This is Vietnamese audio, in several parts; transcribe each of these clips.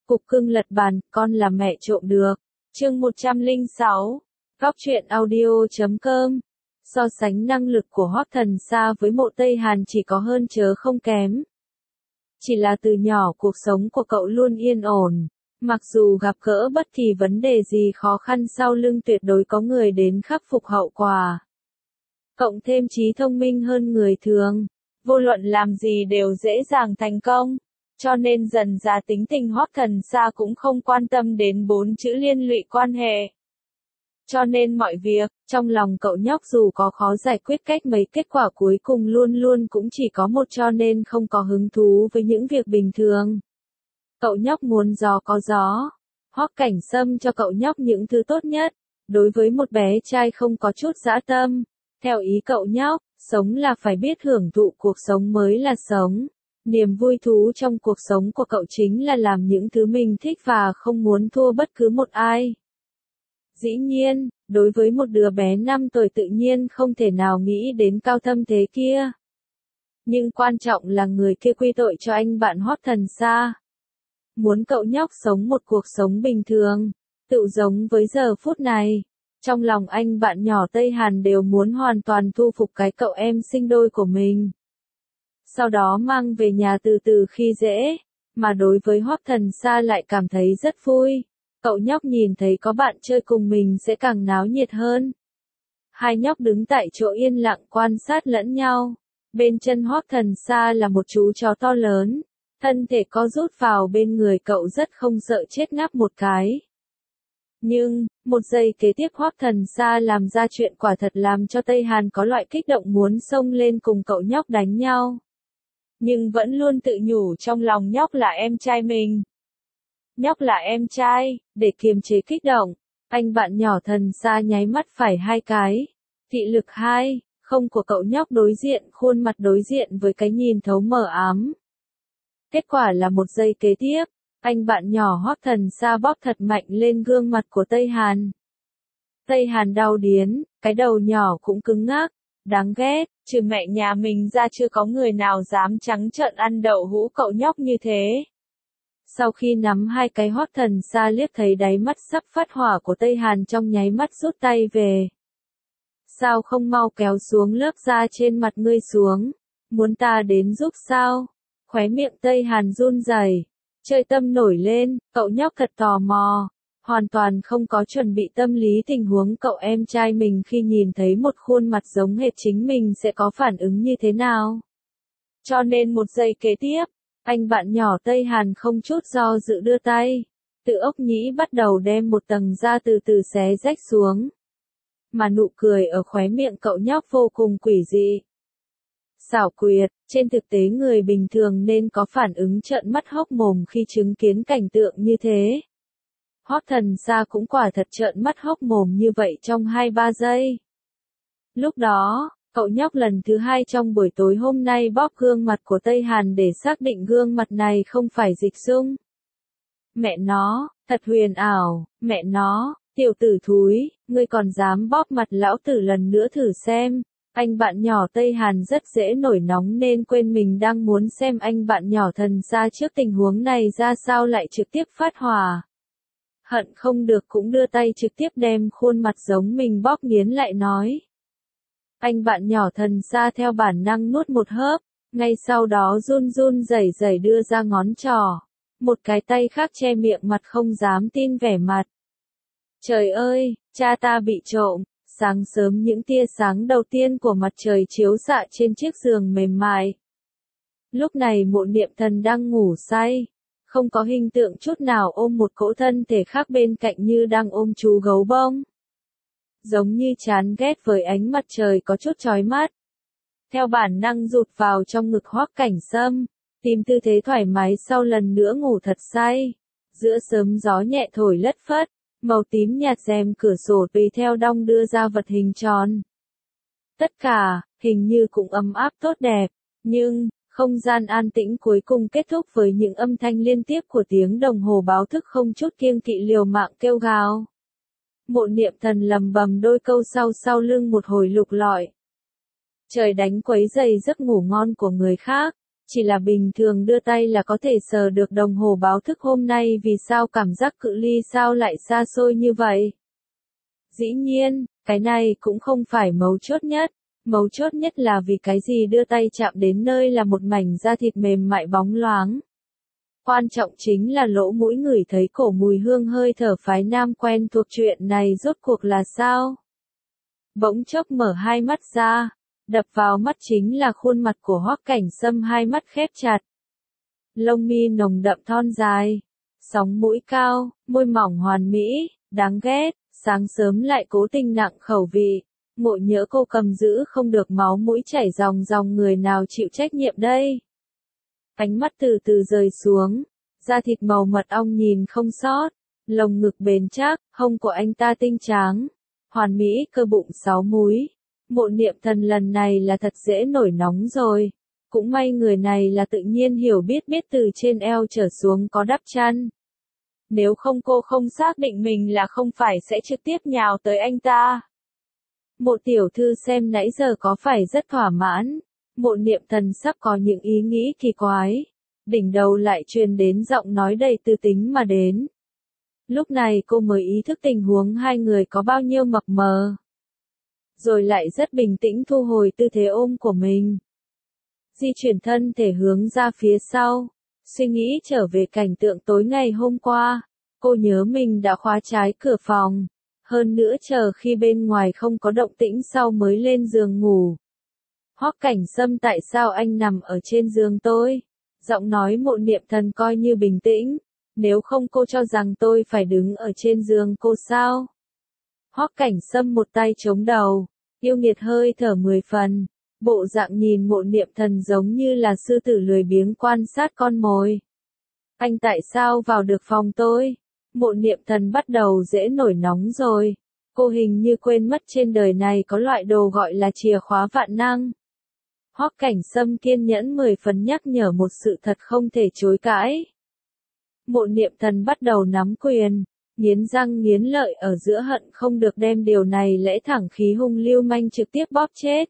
Cục cưng lật bàn, con là mẹ trộm được. Chương 106. Góc truyện audio.com. So sánh năng lực của Hoắc Thần Sa với Mộ Tây Hàn chỉ có hơn chớ không kém. Chỉ là từ nhỏ cuộc sống của cậu luôn yên ổn. Mặc dù gặp gỡ bất kỳ vấn đề gì khó khăn sau lưng tuyệt đối có người đến khắc phục hậu quả. Cộng thêm trí thông minh hơn người thường. Vô luận làm gì đều dễ dàng thành công. Cho nên dần ra tính tình Hoắc Thần Sa cũng không quan tâm đến 4 chữ liên lụy quan hệ. Cho nên mọi việc, trong lòng cậu nhóc dù có khó giải quyết cách mấy kết quả cuối cùng luôn luôn cũng chỉ có một, cho nên không có hứng thú với những việc bình thường. Cậu nhóc muốn gió có gió. Hoắc Cảnh Sâm cho cậu nhóc những thứ tốt nhất. Đối với một bé trai không có chút dã tâm. Theo ý cậu nhóc, sống là phải biết hưởng thụ cuộc sống mới là sống. Niềm vui thú trong cuộc sống của cậu chính là làm những thứ mình thích và không muốn thua bất cứ một ai. Dĩ nhiên, đối với một đứa bé 5 tuổi tự nhiên không thể nào nghĩ đến cao thâm thế kia. Nhưng quan trọng là người kia quy tội cho anh bạn Hoắc Thần Sa. Muốn cậu nhóc sống một cuộc sống bình thường, tự giống với giờ phút này. Trong lòng anh bạn nhỏ Tây Hàn đều muốn hoàn toàn thu phục cái cậu em sinh đôi của mình. Sau đó mang về nhà từ từ khi dễ, mà đối với Hoắc Thần Sa lại cảm thấy rất vui. Cậu nhóc nhìn thấy có bạn chơi cùng mình sẽ càng náo nhiệt hơn. Hai nhóc đứng tại chỗ yên lặng quan sát lẫn nhau. Bên chân Hoắc Thần Sa là một chú chó to lớn, thân thể co rút vào bên người cậu rất không sợ chết ngáp một cái. Nhưng, một giây kế tiếp Hoắc Thần Sa làm ra chuyện quả thật làm cho Tây Hàn có loại kích động muốn xông lên cùng cậu nhóc đánh nhau. Nhưng vẫn luôn tự nhủ trong lòng nhóc là em trai mình. Nhóc là em trai, để kiềm chế kích động, anh bạn nhỏ Thần Sa nháy mắt phải 2 cái. Thị lực 2, không của cậu nhóc đối diện, khuôn mặt đối diện với cái nhìn thấu mờ ám. Kết quả là một giây kế tiếp, anh bạn nhỏ Hoắc Thần Sa bóp thật mạnh lên gương mặt của Tây Hàn. Tây Hàn đau điến, cái đầu nhỏ cũng cứng ngắc, đáng ghét, trừ mẹ nhà mình ra chưa có người nào dám trắng trợn ăn đậu hũ cậu nhóc như thế. Sau khi nắm 2 cái Hoắc Thần Sa liếc thấy đáy mắt sắp phát hỏa của Tây Hàn trong nháy mắt rút tay về. Sao không mau kéo xuống lớp da trên mặt ngươi xuống? Muốn ta đến giúp sao? Khóe miệng Tây Hàn run rẩy, chơi tâm nổi lên, cậu nhóc thật tò mò. Hoàn toàn không có chuẩn bị tâm lý tình huống cậu em trai mình khi nhìn thấy một khuôn mặt giống hệt chính mình sẽ có phản ứng như thế nào. Cho nên một giây kế tiếp, anh bạn nhỏ Tây Hàn không chút do dự đưa tay, từ ốc nhĩ bắt đầu đem một tầng da từ từ xé rách xuống. Mà nụ cười ở khóe miệng cậu nhóc vô cùng quỷ dị. Xảo quyệt, trên thực tế người bình thường nên có phản ứng trợn mắt hốc mồm khi chứng kiến cảnh tượng như thế. Hoắc Thần Sa cũng quả thật trợn mắt hốc mồm như vậy trong 2-3 giây. Lúc đó, cậu nhóc lần thứ 2 trong buổi tối hôm nay bóp gương mặt của Tây Hàn để xác định gương mặt này không phải dịch dung. Mẹ nó, thật huyền ảo, mẹ nó, tiểu tử thúi, ngươi còn dám bóp mặt lão tử lần nữa thử xem. Anh bạn nhỏ Tây Hàn rất dễ nổi nóng nên quên mình đang muốn xem anh bạn nhỏ Thần Sa trước tình huống này ra sao lại trực tiếp phát hỏa. Hận không được cũng đưa tay trực tiếp đem khuôn mặt giống mình bóp nghiến lại nói. Anh bạn nhỏ Thần Sa theo bản năng nuốt một hớp, ngay sau đó run run rẩy rẩy đưa ra ngón trỏ. Một cái tay khác che miệng mặt không dám tin vẻ mặt. Trời ơi, cha ta bị trộm. Sáng sớm những tia sáng đầu tiên của mặt trời chiếu xạ trên chiếc giường mềm mại. Lúc này Mộ Niệm Thần đang ngủ say, không có hình tượng chút nào ôm một cỗ thân thể khác bên cạnh như đang ôm chú gấu bông. Giống như chán ghét với ánh mặt trời có chút chói mắt. Theo bản năng rụt vào trong ngực Hoắc Cảnh Sâm, tìm tư thế thoải mái sau lần nữa ngủ thật say. Giữa sớm gió nhẹ thổi lất phất. Màu tím nhạt rèm cửa sổ tùy theo đong đưa ra vật hình tròn. Tất cả, hình như cũng ấm áp tốt đẹp, nhưng, không gian an tĩnh cuối cùng kết thúc với những âm thanh liên tiếp của tiếng đồng hồ báo thức không chút kiêng kỵ liều mạng kêu gào. Mộ Niệm Thần lầm bầm đôi câu sau lưng một hồi lục lọi. Trời đánh quấy rầy giấc ngủ ngon của người khác, Chỉ là bình thường đưa tay là có thể sờ được đồng hồ báo thức hôm nay, vì sao cảm giác cự ly sao lại xa xôi như vậy? Dĩ nhiên, cái này cũng không phải mấu chốt nhất. Mấu chốt nhất là vì cái gì đưa tay chạm đến nơi là một mảnh da thịt mềm mại bóng loáng. Quan trọng chính là lỗ mũi ngửi thấy cổ mùi hương hơi thở phái nam quen thuộc, chuyện này rốt cuộc là sao? Bỗng chốc mở hai mắt ra, đập vào mắt chính là khuôn mặt của Hoắc Cảnh Sâm, hai mắt khép chặt. Lông mi nồng đậm thon dài, sóng mũi cao, môi mỏng hoàn mỹ, đáng ghét, sáng sớm lại cố tình nặng khẩu vị. Mộ nhỡ cô cầm giữ không được, máu mũi chảy ròng ròng, người nào chịu trách nhiệm đây? Ánh mắt từ từ rời xuống, da thịt màu mật ong nhìn không sót, lồng ngực bền chắc, hông của anh ta tinh tráng, hoàn mỹ, cơ bụng 6 múi. Mộ Niệm Thần lần này là thật dễ nổi nóng rồi. Cũng may người này là tự nhiên hiểu biết từ trên eo trở xuống có đắp chăn. Nếu không cô không xác định mình là không phải sẽ trực tiếp nhào tới anh ta. Mộ tiểu thư xem nãy giờ có phải rất thỏa mãn? Mộ Niệm Thần sắp có những ý nghĩ kỳ quái. Đỉnh đầu lại truyền đến giọng nói đầy tư tính mà đến. Lúc này cô mới ý thức tình huống hai người có bao nhiêu mập mờ. Rồi lại rất bình tĩnh thu hồi tư thế ôm của mình. Di chuyển thân thể hướng ra phía sau. Suy nghĩ trở về cảnh tượng tối ngày hôm qua. Cô nhớ mình đã khóa trái cửa phòng. Hơn nữa chờ khi bên ngoài không có động tĩnh sau mới lên giường ngủ. Hoắc Cảnh Sâm, tại sao anh nằm ở trên giường tôi? Giọng nói Mộ Niệm Thần coi như bình tĩnh. Nếu không cô cho rằng tôi phải đứng ở trên giường cô sao? Hoắc Cảnh Sâm một tay chống đầu, yêu nghiệt hơi thở 10 phần. Bộ dạng nhìn Mộ Niệm Thần giống như là sư tử lười biếng quan sát con mồi. Anh tại sao vào được phòng tôi? Mộ Niệm Thần bắt đầu dễ nổi nóng rồi. Cô hình như quên mất trên đời này có loại đồ gọi là chìa khóa vạn năng. Hoắc Cảnh Sâm kiên nhẫn 10 phần nhắc nhở một sự thật không thể chối cãi. Mộ Niệm Thần bắt đầu nắm quyền, nghiến răng nghiến lợi ở giữa, hận không được đem điều này lẽ thẳng khí hung lưu manh trực tiếp bóp chết.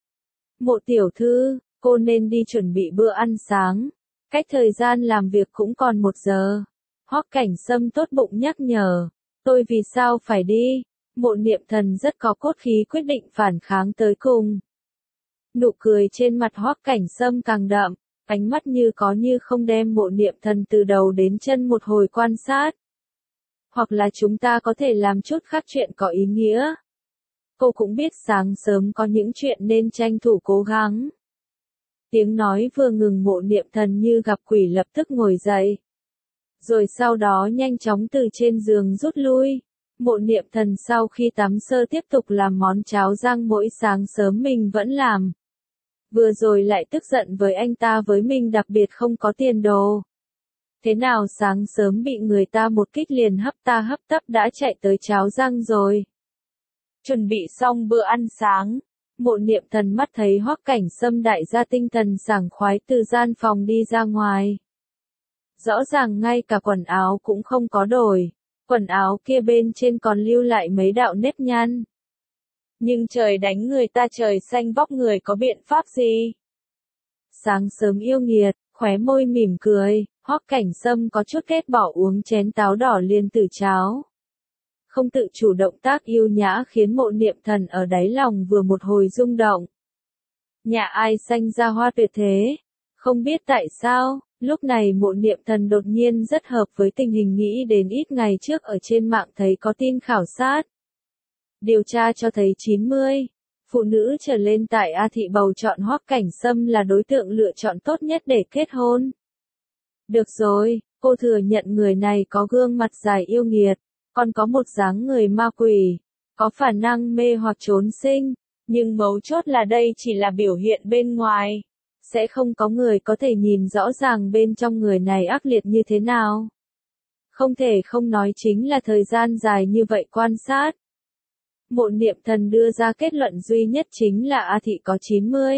Mộ tiểu thư, cô nên đi chuẩn bị bữa ăn sáng. Cách thời gian làm việc cũng còn 1 giờ. Hoắc Cảnh Sâm tốt bụng nhắc nhở. Tôi vì sao phải đi? Mộ Niệm Thần rất có cốt khí, quyết định phản kháng tới cùng. Nụ cười trên mặt Hoắc Cảnh Sâm càng đậm, ánh mắt như có như không đem Mộ Niệm Thần từ đầu đến chân một hồi quan sát. Hoặc là chúng ta có thể làm chút khác chuyện có ý nghĩa. Cô cũng biết sáng sớm có những chuyện nên tranh thủ cố gắng. Tiếng nói vừa ngừng, Mộ Niệm Thần như gặp quỷ lập tức ngồi dậy. Rồi sau đó nhanh chóng từ trên giường rút lui. Mộ Niệm Thần sau khi tắm sơ tiếp tục làm món cháo rang mỗi sáng sớm mình vẫn làm. Vừa rồi lại tức giận với anh ta, với mình đặc biệt không có tiền đồ. Thế nào sáng sớm bị người ta một kích liền hấp tấp đã chạy tới cháo rang rồi. Chuẩn bị xong bữa ăn sáng, Mộ Niệm Thần mắt thấy Hoắc Cảnh Sâm đại gia tinh thần sảng khoái từ gian phòng đi ra ngoài. Rõ ràng ngay cả quần áo cũng không có đổi, quần áo kia bên trên còn lưu lại mấy đạo nếp nhăn. Nhưng trời đánh người ta trời xanh, vóc người có biện pháp gì? Sáng sớm yêu nghiệt, khóe môi mỉm cười, Hoắc Cảnh Sâm có chút ghét bỏ uống chén táo đỏ liền tử cháo. Không tự chủ động tác yêu nhã khiến Mộ Niệm Thần ở đáy lòng vừa một hồi rung động. Nhà ai sanh ra hoa tuyệt thế? Không biết tại sao, lúc này Mộ Niệm Thần đột nhiên rất hợp với tình hình, nghĩ đến ít ngày trước ở trên mạng thấy có tin khảo sát. Điều tra cho thấy 90 phụ nữ trở lên tại A Thị bầu chọn Hoắc Cảnh Sâm là đối tượng lựa chọn tốt nhất để kết hôn. Được rồi, cô thừa nhận người này có gương mặt dài yêu nghiệt, còn có một dáng người ma quỷ, có khả năng mê hoặc trốn sinh, nhưng mấu chốt là đây chỉ là biểu hiện bên ngoài. Sẽ không có người có thể nhìn rõ ràng bên trong người này ác liệt như thế nào. Không thể không nói chính là thời gian dài như vậy quan sát. Mộ Niệm Thần đưa ra kết luận duy nhất chính là A Thị có 90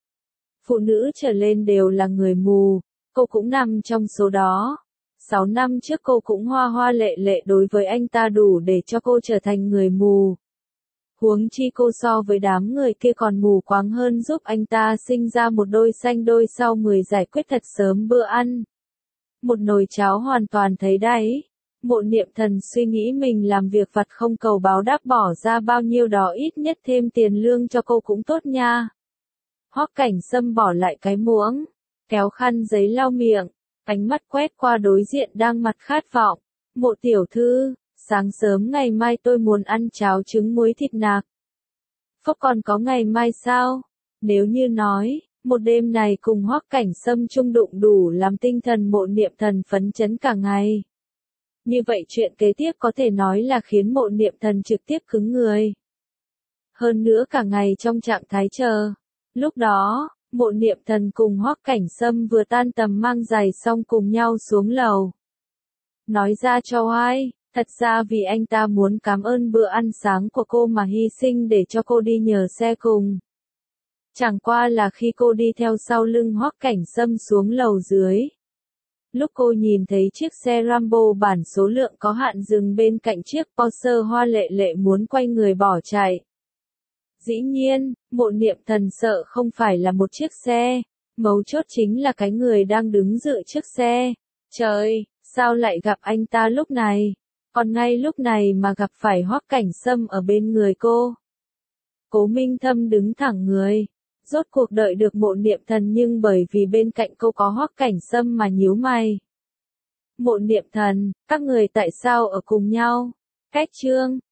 phụ nữ trở lên đều là người mù, cô cũng nằm trong số đó. 6 năm trước cô cũng hoa hoa lệ lệ đối với anh ta đủ để cho cô trở thành người mù. Huống chi cô so với đám người kia còn mù quáng hơn giúp anh ta sinh ra một đôi sanh đôi sau 10 giải quyết thật sớm bữa ăn. Một nồi cháo hoàn toàn thấy đáy. Mộ Niệm Thần suy nghĩ mình làm việc vặt không cầu báo đáp bỏ ra bao nhiêu đó ít nhất thêm tiền lương cho cô cũng tốt nha. Hoắc Cảnh Sâm bỏ lại cái muỗng, kéo khăn giấy lau miệng, ánh mắt quét qua đối diện đang mặt khát vọng. Mộ tiểu thư, sáng sớm ngày mai tôi muốn ăn cháo trứng muối thịt nạc. Phúc còn có ngày mai sao? Nếu như nói, một đêm này cùng Hoắc Cảnh Sâm chung đụng đủ làm tinh thần Mộ Niệm Thần phấn chấn cả ngày. Như vậy chuyện kế tiếp có thể nói là khiến Mộ Niệm Thần trực tiếp cứng người. Hơn nữa cả ngày trong trạng thái chờ. Lúc đó, Mộ Niệm Thần cùng Hoắc Cảnh Sâm vừa tan tầm mang giày xong cùng nhau xuống lầu. Nói ra cho ai, thật ra vì anh ta muốn cảm ơn bữa ăn sáng của cô mà hy sinh để cho cô đi nhờ xe cùng. Chẳng qua là khi cô đi theo sau lưng Hoắc Cảnh Sâm xuống lầu dưới. Lúc cô nhìn thấy chiếc xe Rambo bản số lượng có hạn dừng bên cạnh chiếc Porsche hoa lệ lệ muốn quay người bỏ chạy. Dĩ nhiên, Mộ Niệm Thần sợ không phải là một chiếc xe, mấu chốt chính là cái người đang đứng dự trước xe. Trời, sao lại gặp anh ta lúc này? Còn ngay lúc này mà gặp phải Hoắc Cảnh Sâm ở bên người cô. Cố Minh Thâm đứng thẳng người. Rốt cuộc đợi được Mộ Niệm Thần nhưng bởi vì bên cạnh cô có Hoắc Cảnh Sâm mà nhíu mày. Mộ Niệm Thần, các người tại sao ở cùng nhau? Cách chương